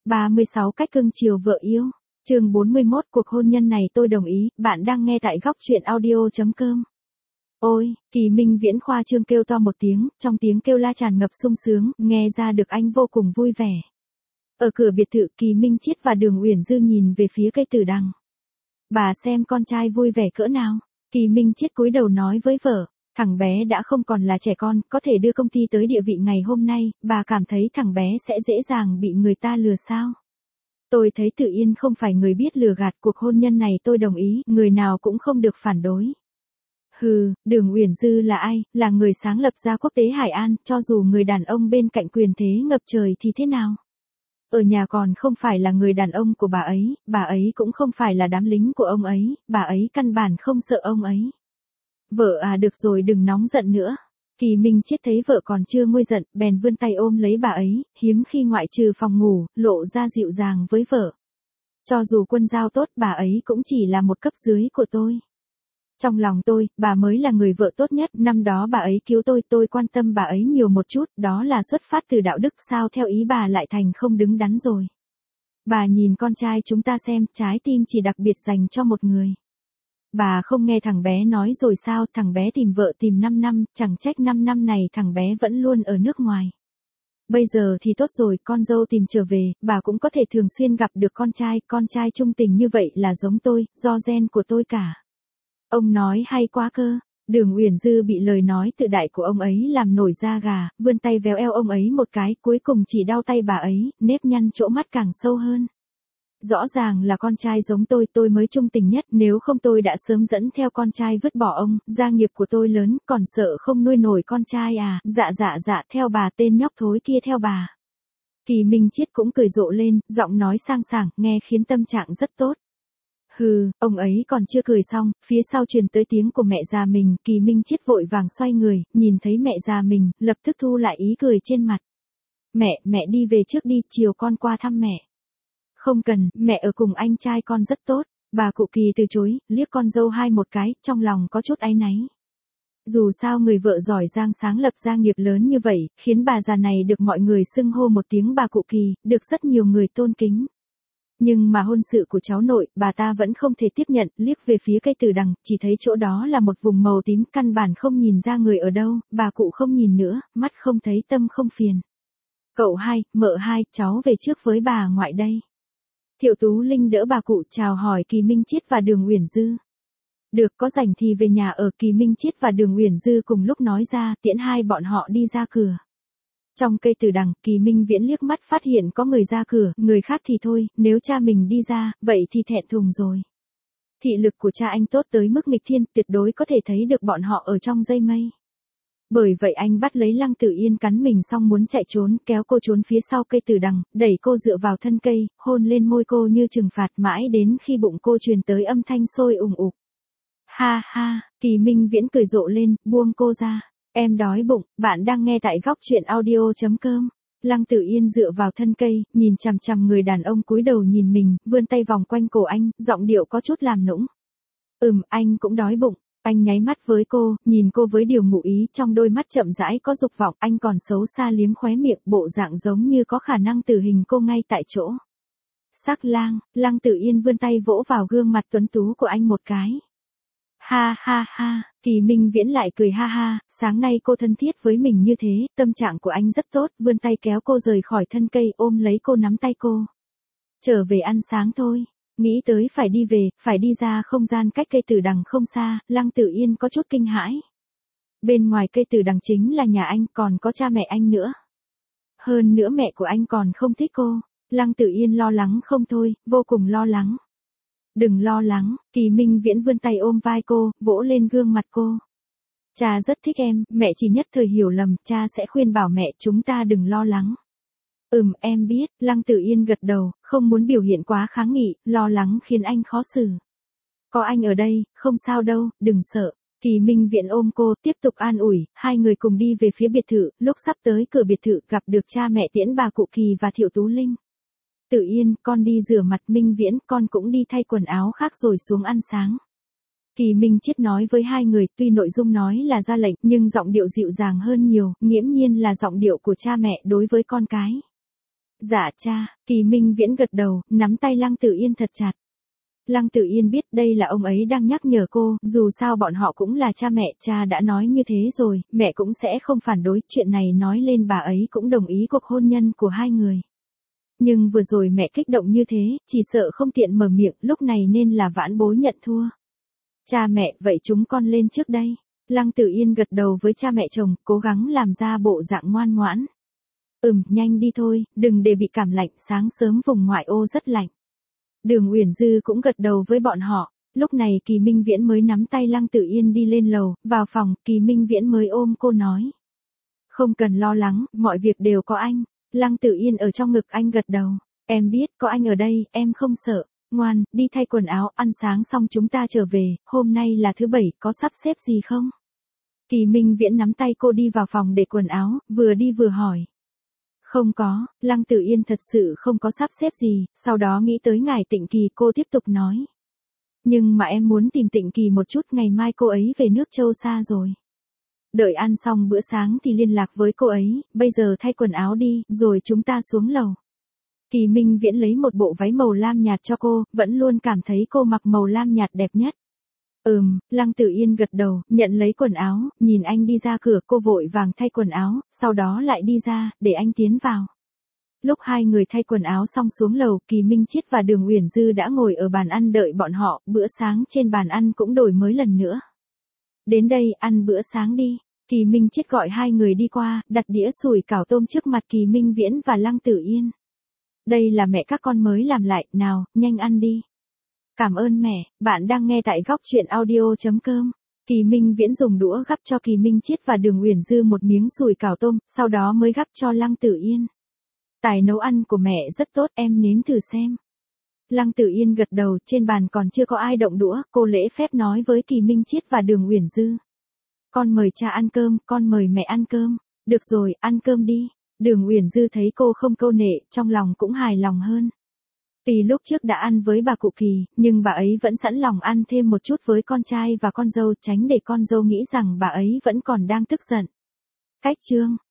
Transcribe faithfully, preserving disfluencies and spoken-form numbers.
ba mươi sáu cách cưng chiều vợ yêu. Chương bốn mươi mốt cuộc hôn nhân này tôi đồng ý, bạn đang nghe tại góc truyện audio.com. Ôi, Kỳ Minh Viễn khoa trương kêu to một tiếng, trong tiếng kêu la tràn ngập sung sướng, nghe ra được anh vô cùng vui vẻ. Ở cửa biệt thự, Kỳ Minh Chiết và Đường Uyển Dư nhìn về phía cây tử đằng. Bà xem con trai vui vẻ cỡ nào. Kỳ Minh Chiết cúi đầu nói với vợ, thằng bé đã không còn là trẻ con, có thể đưa công ty tới địa vị ngày hôm nay, bà cảm thấy thằng bé sẽ dễ dàng bị người ta lừa sao? Tôi thấy Tử Yên không phải người biết lừa gạt, cuộc hôn nhân này tôi đồng ý, người nào cũng không được phản đối. Hừ, Đường Uyển Dư là ai, là người sáng lập ra Quốc tế Hải An, cho dù người đàn ông bên cạnh quyền thế ngập trời thì thế nào? Ở nhà còn không phải là người đàn ông của bà ấy, bà ấy cũng không phải là đám lính của ông ấy, bà ấy căn bản không sợ ông ấy. Vợ à, được rồi, đừng nóng giận nữa. Kỳ Minh Chiết thấy vợ còn chưa nguôi giận, bèn vươn tay ôm lấy bà ấy, hiếm khi ngoại trừ phòng ngủ, lộ ra dịu dàng với vợ. Cho dù Quân Giao tốt, bà ấy cũng chỉ là một cấp dưới của tôi. Trong lòng tôi, bà mới là người vợ tốt nhất, năm đó bà ấy cứu tôi, tôi quan tâm bà ấy nhiều một chút, đó là xuất phát từ đạo đức, sao theo ý bà lại thành không đứng đắn rồi. Bà nhìn con trai chúng ta xem, trái tim chỉ đặc biệt dành cho một người. Bà không nghe thằng bé nói rồi sao, thằng bé tìm vợ tìm năm năm, chẳng trách năm năm này thằng bé vẫn luôn ở nước ngoài. Bây giờ thì tốt rồi, con dâu tìm trở về, bà cũng có thể thường xuyên gặp được con trai, con trai trung tình như vậy là giống tôi, do gen của tôi cả. Ông nói hay quá cơ. Đường Uyển Dư bị lời nói tự đại của ông ấy làm nổi da gà, vươn tay véo eo ông ấy một cái, cuối cùng chỉ đau tay bà ấy, nếp nhăn chỗ mắt càng sâu hơn. Rõ ràng là con trai giống tôi, tôi mới trung tình nhất, nếu không tôi đã sớm dẫn theo con trai vứt bỏ ông, gia nghiệp của tôi lớn, còn sợ không nuôi nổi con trai à, dạ dạ dạ, theo bà, tên nhóc thối kia theo bà. Kỳ Minh Chiết cũng cười rộ lên, giọng nói sang sảng, nghe khiến tâm trạng rất tốt. Hừ, ông ấy còn chưa cười xong, phía sau truyền tới tiếng của mẹ già mình, Kỳ Minh Chiết vội vàng xoay người, nhìn thấy mẹ già mình, lập tức thu lại ý cười trên mặt. Mẹ, mẹ đi về trước đi, chiều con qua thăm mẹ. Không cần, mẹ ở cùng anh trai con rất tốt. Bà cụ Kỳ từ chối, liếc con dâu hai một cái, trong lòng có chút áy náy. Dù sao người vợ giỏi giang sáng lập gia nghiệp lớn như vậy, khiến bà già này được mọi người xưng hô một tiếng bà cụ Kỳ, được rất nhiều người tôn kính. Nhưng mà hôn sự của cháu nội, bà ta vẫn không thể tiếp nhận, liếc về phía cây tử đằng, chỉ thấy chỗ đó là một vùng màu tím, căn bản không nhìn ra người ở đâu, bà cụ không nhìn nữa, mắt không thấy tâm không phiền. Cậu hai, mợ hai, cháu về trước với bà ngoại đây. Thiệu Tú Linh đỡ bà cụ chào hỏi Kỳ Minh Chiết và Đường Uyển Dư. Được, có rảnh thì về nhà ở. Kỳ Minh Chiết và Đường Uyển Dư cùng lúc nói ra, tiễn hai bọn họ đi ra cửa. Trong cây tử đằng, Kỳ Minh Viễn liếc mắt phát hiện có người ra cửa, người khác thì thôi, nếu cha mình đi ra, vậy thì thẹn thùng rồi. Thị lực của cha anh tốt tới mức nghịch thiên, tuyệt đối có thể thấy được bọn họ ở trong dây mây. Bởi vậy anh bắt lấy Lăng Tử Yên cắn mình xong muốn chạy trốn, kéo cô trốn phía sau cây tử đằng, đẩy cô dựa vào thân cây, hôn lên môi cô như trừng phạt, mãi đến khi bụng cô truyền tới âm thanh sôi ùng ục. Ha ha, Kỳ Minh Viễn cười rộ lên, buông cô ra. Em đói bụng, bạn đang nghe tại góc truyện audio.com. Lăng Tử Yên dựa vào thân cây, nhìn chằm chằm người đàn ông cúi đầu nhìn mình, vươn tay vòng quanh cổ anh, giọng điệu có chút làm nũng. Ừm, anh cũng đói bụng. Anh nháy mắt với cô, nhìn cô với điều ngụ ý, trong đôi mắt chậm rãi có dục vọng, anh còn xấu xa liếm khóe miệng, bộ dạng giống như có khả năng tử hình cô ngay tại chỗ. Sắc lang, Lăng Tử Yên vươn tay vỗ vào gương mặt tuấn tú của anh một cái. Ha ha ha, Kỳ Minh Viễn lại cười ha ha, sáng nay cô thân thiết với mình như thế, tâm trạng của anh rất tốt, vươn tay kéo cô rời khỏi thân cây, ôm lấy cô nắm tay cô. Trở về ăn sáng thôi. Nghĩ tới phải đi về, phải đi ra không gian cách cây tử đằng không xa, Lăng Tử Yên có chút kinh hãi. Bên ngoài cây tử đằng chính là nhà anh, còn có cha mẹ anh nữa. Hơn nữa mẹ của anh còn không thích cô. Lăng Tử Yên lo lắng không thôi, vô cùng lo lắng. Đừng lo lắng, Kỳ Minh Viễn vươn tay ôm vai cô, vỗ lên gương mặt cô. Cha rất thích em, mẹ chỉ nhất thời hiểu lầm, cha sẽ khuyên bảo mẹ chúng ta đừng lo lắng. Ừm, em biết, Lăng Tử Yên gật đầu, không muốn biểu hiện quá kháng nghị, lo lắng khiến anh khó xử. Có anh ở đây, không sao đâu, đừng sợ. Kỳ Minh Viễn ôm cô, tiếp tục an ủi, hai người cùng đi về phía biệt thự, lúc sắp tới cửa biệt thự gặp được cha mẹ tiễn bà cụ Kỳ và Thiệu Tú Linh. Tử Yên, con đi rửa mặt. Minh Viễn, con cũng đi thay quần áo khác rồi xuống ăn sáng. Kỳ Minh Chiết nói với hai người, tuy nội dung nói là ra lệnh, nhưng giọng điệu dịu dàng hơn nhiều, nghiễm nhiên là giọng điệu của cha mẹ đối với con cái. Dạ cha, Kỳ Minh Viễn gật đầu, nắm tay Lăng Tử Yên thật chặt. Lăng Tử Yên biết đây là ông ấy đang nhắc nhở cô, dù sao bọn họ cũng là cha mẹ, cha đã nói như thế rồi, mẹ cũng sẽ không phản đối, chuyện này nói lên bà ấy cũng đồng ý cuộc hôn nhân của hai người. Nhưng vừa rồi mẹ kích động như thế, chỉ sợ không tiện mở miệng, lúc này nên là vãn bối nhận thua. Cha mẹ, vậy chúng con lên trước đây. Lăng Tử Yên gật đầu với cha mẹ chồng, cố gắng làm ra bộ dạng ngoan ngoãn. Ừm, nhanh đi thôi, đừng để bị cảm lạnh, sáng sớm vùng ngoại ô rất lạnh. Đường Uyển Dư cũng gật đầu với bọn họ, lúc này Kỳ Minh Viễn mới nắm tay Lăng Tử Yên đi lên lầu, vào phòng, Kỳ Minh Viễn mới ôm cô nói. Không cần lo lắng, mọi việc đều có anh. Lăng Tử Yên ở trong ngực anh gật đầu, em biết, có anh ở đây, em không sợ. Ngoan, đi thay quần áo, ăn sáng xong chúng ta trở về, hôm nay là thứ bảy, có sắp xếp gì không? Kỳ Minh Viễn nắm tay cô đi vào phòng để quần áo, vừa đi vừa hỏi. Không có, Lăng Tử Yên thật sự không có sắp xếp gì, sau đó nghĩ tới ngài Tịnh Kỳ, cô tiếp tục nói. Nhưng mà em muốn tìm Tịnh Kỳ một chút, ngày mai cô ấy về nước Châu xa rồi. Đợi ăn xong bữa sáng thì liên lạc với cô ấy, bây giờ thay quần áo đi, rồi chúng ta xuống lầu. Kỳ Minh Viễn lấy một bộ váy màu lam nhạt cho cô, vẫn luôn cảm thấy cô mặc màu lam nhạt đẹp nhất. Ừm, Lăng Tử Yên gật đầu, nhận lấy quần áo, nhìn anh đi ra cửa, cô vội vàng thay quần áo, sau đó lại đi ra, để anh tiến vào. Lúc hai người thay quần áo xong xuống lầu, Kỳ Minh Chiết và Đường Uyển Dư đã ngồi ở bàn ăn đợi bọn họ, bữa sáng trên bàn ăn cũng đổi mới lần nữa. Đến đây, ăn bữa sáng đi. Kỳ Minh Chiết gọi hai người đi qua, đặt đĩa sủi cảo tôm trước mặt Kỳ Minh Viễn và Lăng Tử Yên. Đây là mẹ các con mới làm lại, nào, nhanh ăn đi. Cảm ơn mẹ, bạn đang nghe tại góc truyện audio chấm com. Kỳ Minh Viễn dùng đũa gắp cho Kỳ Minh Chiết và Đường Uyển Dư một miếng sủi cảo tôm, sau đó mới gắp cho Lăng Tử Yên. Tài nấu ăn của mẹ rất tốt, em nếm thử xem. Lăng Tử Yên gật đầu, trên bàn còn chưa có ai động đũa, cô lễ phép nói với Kỳ Minh Chiết và Đường Uyển Dư. Con mời cha ăn cơm, con mời mẹ ăn cơm. Được rồi, ăn cơm đi. Đường Uyển Dư thấy cô không câu nệ, trong lòng cũng hài lòng hơn. Tuy lúc trước đã ăn với bà cụ Kỳ, nhưng bà ấy vẫn sẵn lòng ăn thêm một chút với con trai và con dâu, tránh để con dâu nghĩ rằng bà ấy vẫn còn đang tức giận. Cách chương